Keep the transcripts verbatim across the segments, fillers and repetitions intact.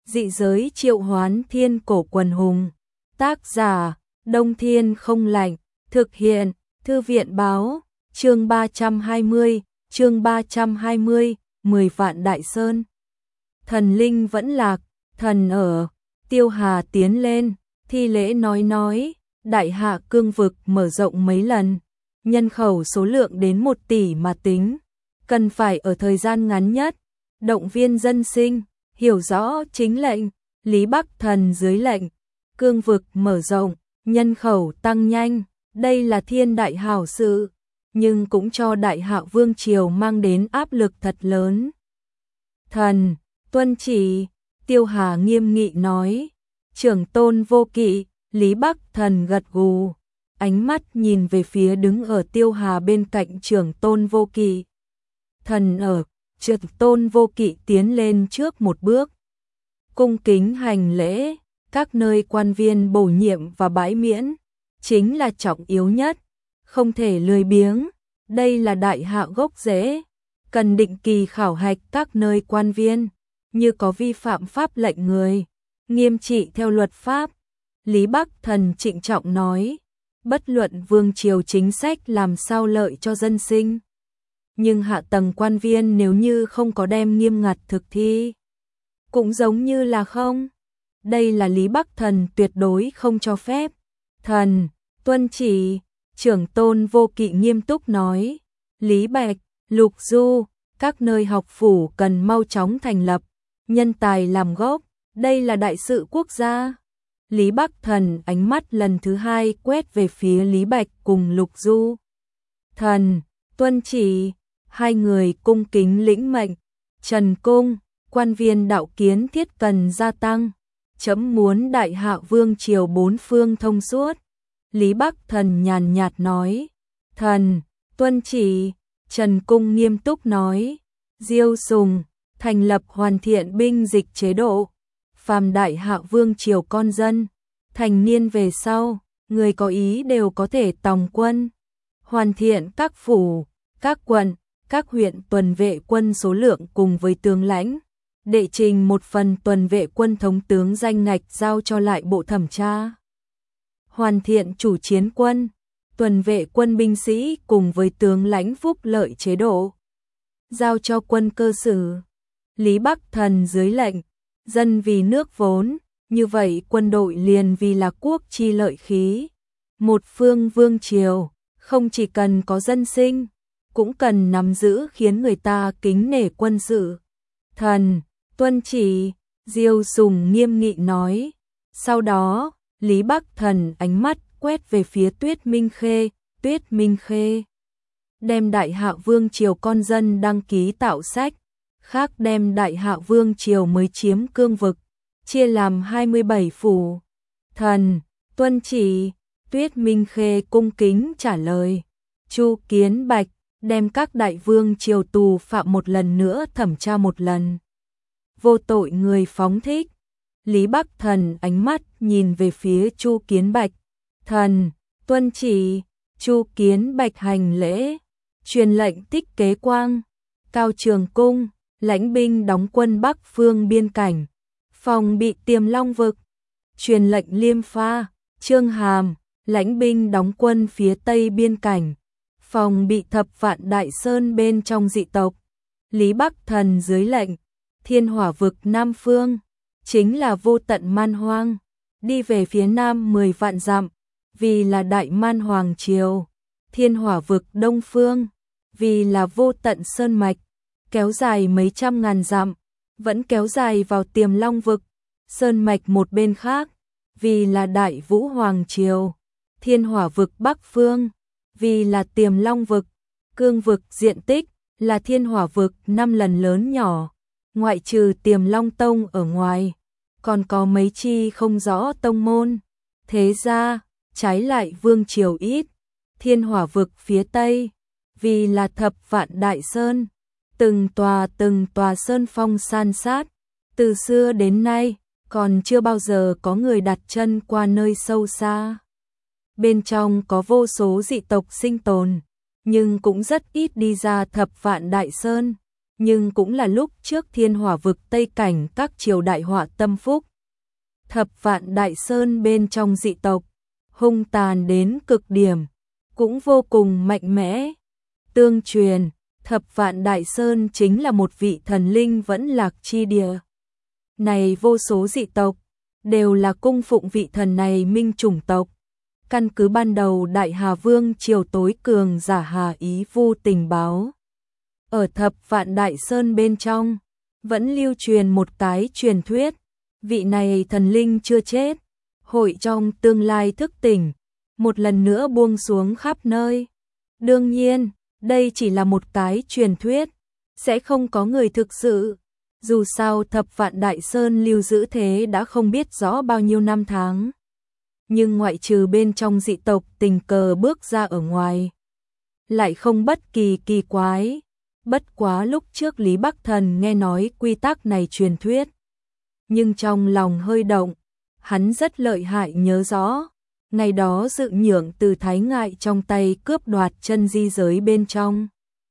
Dị giới triệu hoán thiên cổ quần hùng. Tác giả, Đông Thiên không lạnh. Thực hiện, Thư viện báo, chương ba trăm hai mươi, chương ba trăm hai mươi, mười vạn đại sơn. Thần linh vẫn lạc, thần ở, Tiêu Hà tiến lên, thi lễ nói nói, đại hạ cương vực mở rộng mấy lần, nhân khẩu số lượng đến một tỷ mà tính, cần phải ở thời gian ngắn nhất, động viên dân sinh, hiểu rõ chính lệnh, Lý Bắc Thần dưới lệnh, cương vực mở rộng, nhân khẩu tăng nhanh, đây là thiên đại hảo sự, nhưng cũng cho đại hạ vương triều mang đến áp lực thật lớn. Thần, tuân chỉ, Tiêu Hà nghiêm nghị nói, trưởng tôn vô kỵ, Lý Bắc Thần gật gù, ánh mắt nhìn về phía đứng ở Tiêu Hà bên cạnh trưởng tôn vô kỵ. Thần ở, trưởng tôn vô kỵ tiến lên trước một bước, cung kính hành lễ, các nơi quan viên bổ nhiệm và bãi miễn, chính là trọng yếu nhất, không thể lười biếng, đây là đại hạ gốc rễ, cần định kỳ khảo hạch các nơi quan viên, như có vi phạm pháp lệnh người, nghiêm trị theo luật pháp. Lý Bắc Thần trịnh trọng nói, bất luận vương triều chính sách làm sao lợi cho dân sinh, nhưng hạ tầng quan viên nếu như không có đem nghiêm ngặt thực thi, cũng giống như là không. Đây là Lý Bắc Thần tuyệt đối không cho phép. Thần, tuân chỉ, trưởng tôn vô kỵ nghiêm túc nói, Lý Bạch, Lục Du, các nơi học phủ cần mau chóng thành lập, nhân tài làm gốc, đây là đại sự quốc gia. Lý Bắc Thần ánh mắt lần thứ hai quét về phía Lý Bạch cùng Lục Du. Thần, tuân chỉ, hai người cung kính lĩnh mệnh, Trần Cung, quan viên đạo kiến thiết cần gia tăng, chấm muốn đại hạ vương triều bốn phương thông suốt. Lý Bắc Thần nhàn nhạt nói, thần, tuân chỉ, Trần Cung nghiêm túc nói, Diêu Sùng, thành lập hoàn thiện binh dịch chế độ, phàm đại hạ vương triều con dân, thành niên về sau, người có ý đều có thể tòng quân, hoàn thiện các phủ, các quận, các huyện tuần vệ quân số lượng cùng với tướng lãnh, đệ trình một phần tuần vệ quân thống tướng danh ngạch giao cho lại bộ thẩm tra. Hoàn thiện chủ chiến quân, tuần vệ quân binh sĩ cùng với tướng lãnh phúc lợi chế độ, giao cho quân cơ sử. Lý Bắc Thần dưới lệnh, dân vì nước vốn, như vậy quân đội liền vì là quốc chi lợi khí. Một phương vương triều, không chỉ cần có dân sinh, cũng cần nắm giữ khiến người ta kính nể quân sự. Thần, tuân chỉ, Diêu Sùng nghiêm nghị nói. Sau đó, Lý Bắc Thần ánh mắt quét về phía Tuyết Minh Khê, Tuyết Minh Khê đem đại hạ vương triều con dân đăng ký tạo sách, khác đem đại hạ vương triều mới chiếm cương vực, chia làm hai mươi bảy phủ. Thần, tuân chỉ, Tuyết Minh Khê cung kính trả lời. Chu Kiến Bạch đem các đại vương triều tù phạm một lần nữa thẩm tra một lần, vô tội người phóng thích. Lý Bắc Thần ánh mắt nhìn về phía Chu Kiến Bạch. Thần, tuân chỉ, Chu Kiến Bạch hành lễ, truyền lệnh Tích Kế Quang, Cao Trường Cung, lãnh binh đóng quân Bắc phương biên cảnh, phòng bị Tiềm Long vực. Truyền lệnh Liêm Pha, Trương Hàm, lãnh binh đóng quân phía tây biên cảnh, phòng bị Thập Vạn Đại Sơn bên trong dị tộc. Lý Bắc Thần dưới lệnh, Thiên Hỏa vực Nam phương, chính là vô tận man hoang, đi về phía nam mười vạn dặm, vì là đại man hoàng triều. Thiên Hỏa vực Đông phương, vì là vô tận sơn mạch, kéo dài mấy trăm ngàn dặm, vẫn kéo dài vào Tiềm Long vực. Sơn mạch một bên khác, vì là đại vũ hoàng triều. Thiên Hỏa vực Bắc phương, vì là Tiềm Long vực. Cương vực diện tích là Thiên Hỏa vực năm lần lớn nhỏ, ngoại trừ Tiềm Long tông ở ngoài, còn có mấy chi không rõ tông môn. Thế ra, trái lại vương triều ít. Thiên Hỏa vực phía tây, vì là Thập Vạn Đại Sơn, từng tòa từng tòa sơn phong san sát, từ xưa đến nay còn chưa bao giờ có người đặt chân qua nơi sâu xa. Bên trong có vô số dị tộc sinh tồn, nhưng cũng rất ít đi ra Thập Vạn Đại Sơn, nhưng cũng là lúc trước thiên hỏa vực Tây Cảnh các triều đại họa tâm phúc. Thập vạn đại sơn bên trong dị tộc, hung tàn đến cực điểm, cũng vô cùng mạnh mẽ. Tương truyền, thập vạn đại sơn chính là một vị thần linh vẫn lạc chi địa. Này vô số dị tộc, đều là cung phụng vị thần này minh chủng tộc. Căn cứ ban đầu Đại Hà Vương triều tối cường giả Hà Ý Vu tình báo. Ở thập vạn đại sơn bên trong, vẫn lưu truyền một cái truyền thuyết. Vị này thần linh chưa chết, hội trong tương lai thức tỉnh, một lần nữa buông xuống khắp nơi. Đương nhiên, đây chỉ là một cái truyền thuyết, sẽ không có người thực sự. Dù sao thập vạn đại sơn lưu giữ thế đã không biết rõ bao nhiêu năm tháng. Nhưng ngoại trừ bên trong dị tộc tình cờ bước ra ở ngoài, lại không bất kỳ kỳ quái. Bất quá lúc trước Lý Bắc Thần nghe nói quy tắc này truyền thuyết, nhưng trong lòng hơi động, hắn rất lợi hại nhớ rõ. Ngày đó dự nhượng từ Thái Ngại trong tay cướp đoạt chân di giới bên trong.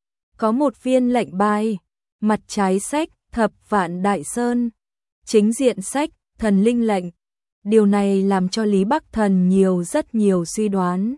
Có một viên lệnh bài, mặt trái sách, thập vạn đại sơn, chính diện sách, thần linh lệnh. Điều này làm cho Lý Bắc Thần nhiều rất nhiều suy đoán.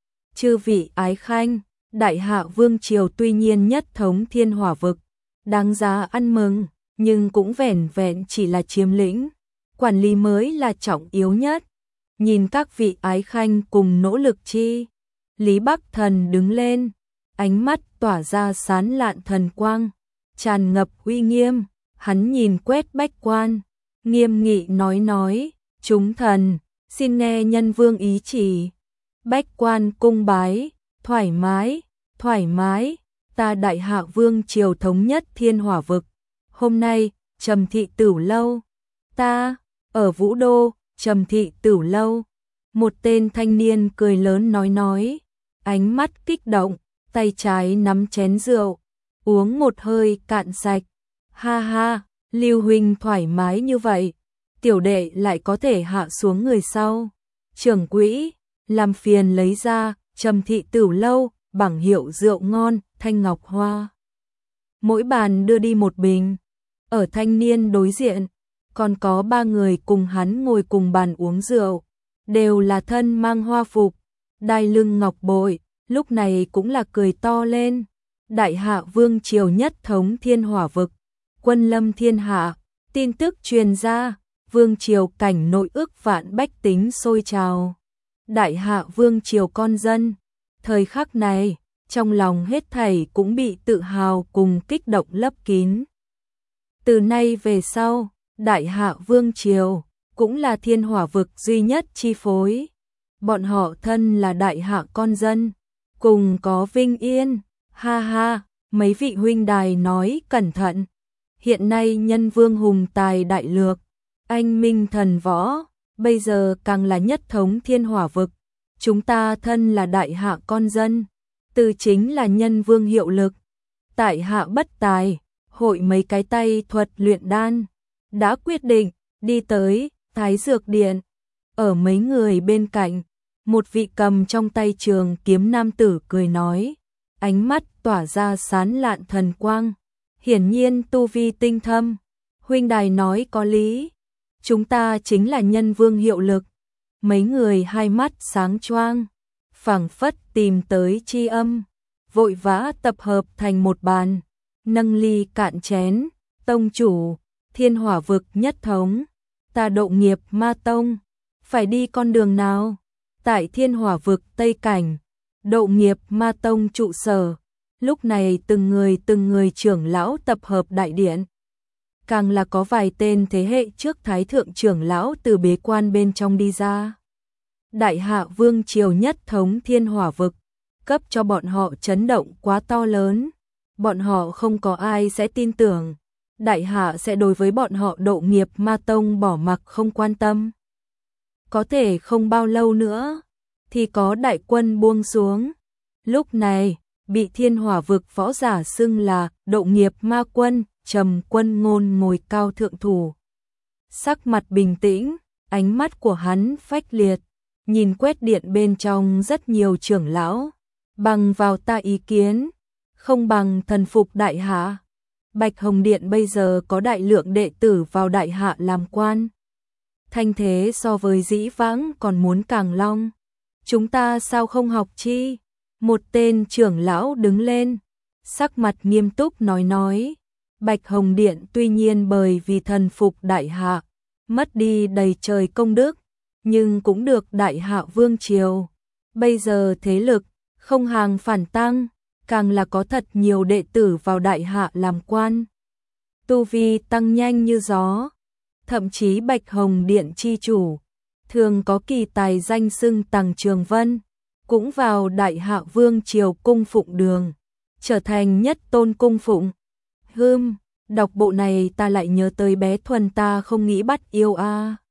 Chư vị ái khanh, Đại Hạ Vương triều tuy nhiên nhất thống thiên hỏa vực, đáng giá ăn mừng, nhưng cũng vẻn vẹn chỉ là chiếm lĩnh, quản lý mới là trọng yếu nhất. Nhìn các vị ái khanh cùng nỗ lực chi. Lý Bắc Thần đứng lên, ánh mắt tỏa ra sán lạn thần quang, tràn ngập uy nghiêm. Hắn nhìn quét bách quan, nghiêm nghị nói nói, chúng thần, xin nghe nhân vương ý chỉ. Bách quan cung bái, thoải mái, thoải mái, ta Đại Hạ Vương triều thống nhất thiên hỏa vực. Hôm nay, Trầm Thị Tửu Lâu, ta, ở Vũ Đô, Trầm Thị Tửu Lâu. Một tên thanh niên cười lớn nói nói, ánh mắt kích động, tay trái nắm chén rượu, uống một hơi cạn sạch. Ha ha, Lưu huynh thoải mái như vậy, tiểu đệ lại có thể hạ xuống người sau. Trưởng quỹ, làm phiền lấy ra, Trầm Thị Tửu Lâu, bảng hiệu rượu ngon, thanh ngọc hoa. Mỗi bàn đưa đi một bình. Ở thanh niên đối diện, còn có ba người cùng hắn ngồi cùng bàn uống rượu, đều là thân mang hoa phục, đai lưng ngọc bội, lúc này cũng là cười to lên. Đại Hạ Vương triều nhất thống thiên hỏa vực, quân lâm thiên hạ, tin tức truyền ra, vương triều cảnh nội ước vạn bách tính sôi trào. Đại Hạ Vương triều con dân, thời khắc này, trong lòng hết thảy cũng bị tự hào cùng kích động lấp kín. Từ nay về sau, Đại Hạ Vương triều cũng là thiên hỏa vực duy nhất chi phối. Bọn họ thân là Đại Hạ con dân, cùng có vinh yên. Ha ha, mấy vị huynh đài nói cẩn thận. Hiện nay nhân vương hùng tài đại lược, anh minh thần võ, bây giờ càng là nhất thống thiên hỏa vực. Chúng ta thân là Đại Hạ con dân, từ chính là nhân vương hiệu lực. Tại hạ bất tài, hội mấy cái tay thuật luyện đan, đã quyết định đi tới Thái Dược Điện. Ở mấy người bên cạnh, một vị cầm trong tay trường kiếm nam tử cười nói, ánh mắt tỏa ra sán lạn thần quang, hiển nhiên tu vi tinh thâm. Huynh đài nói có lý, chúng ta chính là nhân vương hiệu lực. Mấy người hai mắt sáng choang, phảng phất tìm tới chi âm, vội vã tập hợp thành một bàn, nâng ly cạn chén. Tông chủ, thiên hỏa vực nhất thống, ta Độ Nghiệp Ma Tông, phải đi con đường nào? Tại thiên hỏa vực Tây Cảnh, Độ Nghiệp Ma Tông trụ sở, lúc này từng người từng người trưởng lão tập hợp đại điện. Càng là có vài tên thế hệ trước thái thượng trưởng lão từ bế quan bên trong đi ra. Đại Hạ Vương triều nhất thống thiên hỏa vực, cấp cho bọn họ chấn động quá to lớn. Bọn họ không có ai sẽ tin tưởng Đại Hạ sẽ đối với bọn họ Độ Nghiệp Ma Tông bỏ mặc không quan tâm. Có thể không bao lâu nữa thì có đại quân buông xuống. Lúc này, bị thiên hỏa vực võ giả xưng là Độ Nghiệp Ma Quân, Trầm Quân Ngôn ngồi cao thượng thủ. Sắc mặt bình tĩnh, ánh mắt của hắn phách liệt, nhìn quét điện bên trong rất nhiều trưởng lão. Bằng vào ta ý kiến, không bằng thần phục Đại Hạ. Bạch Hồng Điện bây giờ có đại lượng đệ tử vào đại hạ làm quan. Thanh thế so với dĩ vãng còn muốn càng long. Chúng ta sao không học chi? Một tên trưởng lão đứng lên, sắc mặt nghiêm túc nói nói. Bạch Hồng Điện tuy nhiên bởi vì thần phục đại hạ, mất đi đầy trời công đức, nhưng cũng được đại hạ vương triều. Bây giờ thế lực, không hàng phản tăng, càng là có thật nhiều đệ tử vào đại hạ làm quan. Tu vi tăng nhanh như gió, thậm chí Bạch Hồng Điện chi chủ, thường có kỳ tài danh xưng Tằng Trường Vân, cũng vào đại hạ vương triều cung phụng đường, trở thành nhất tôn cung phụng. Hưm, đọc bộ này ta lại nhớ tới bé Thuần ta không nghĩ bắt yêu a. À.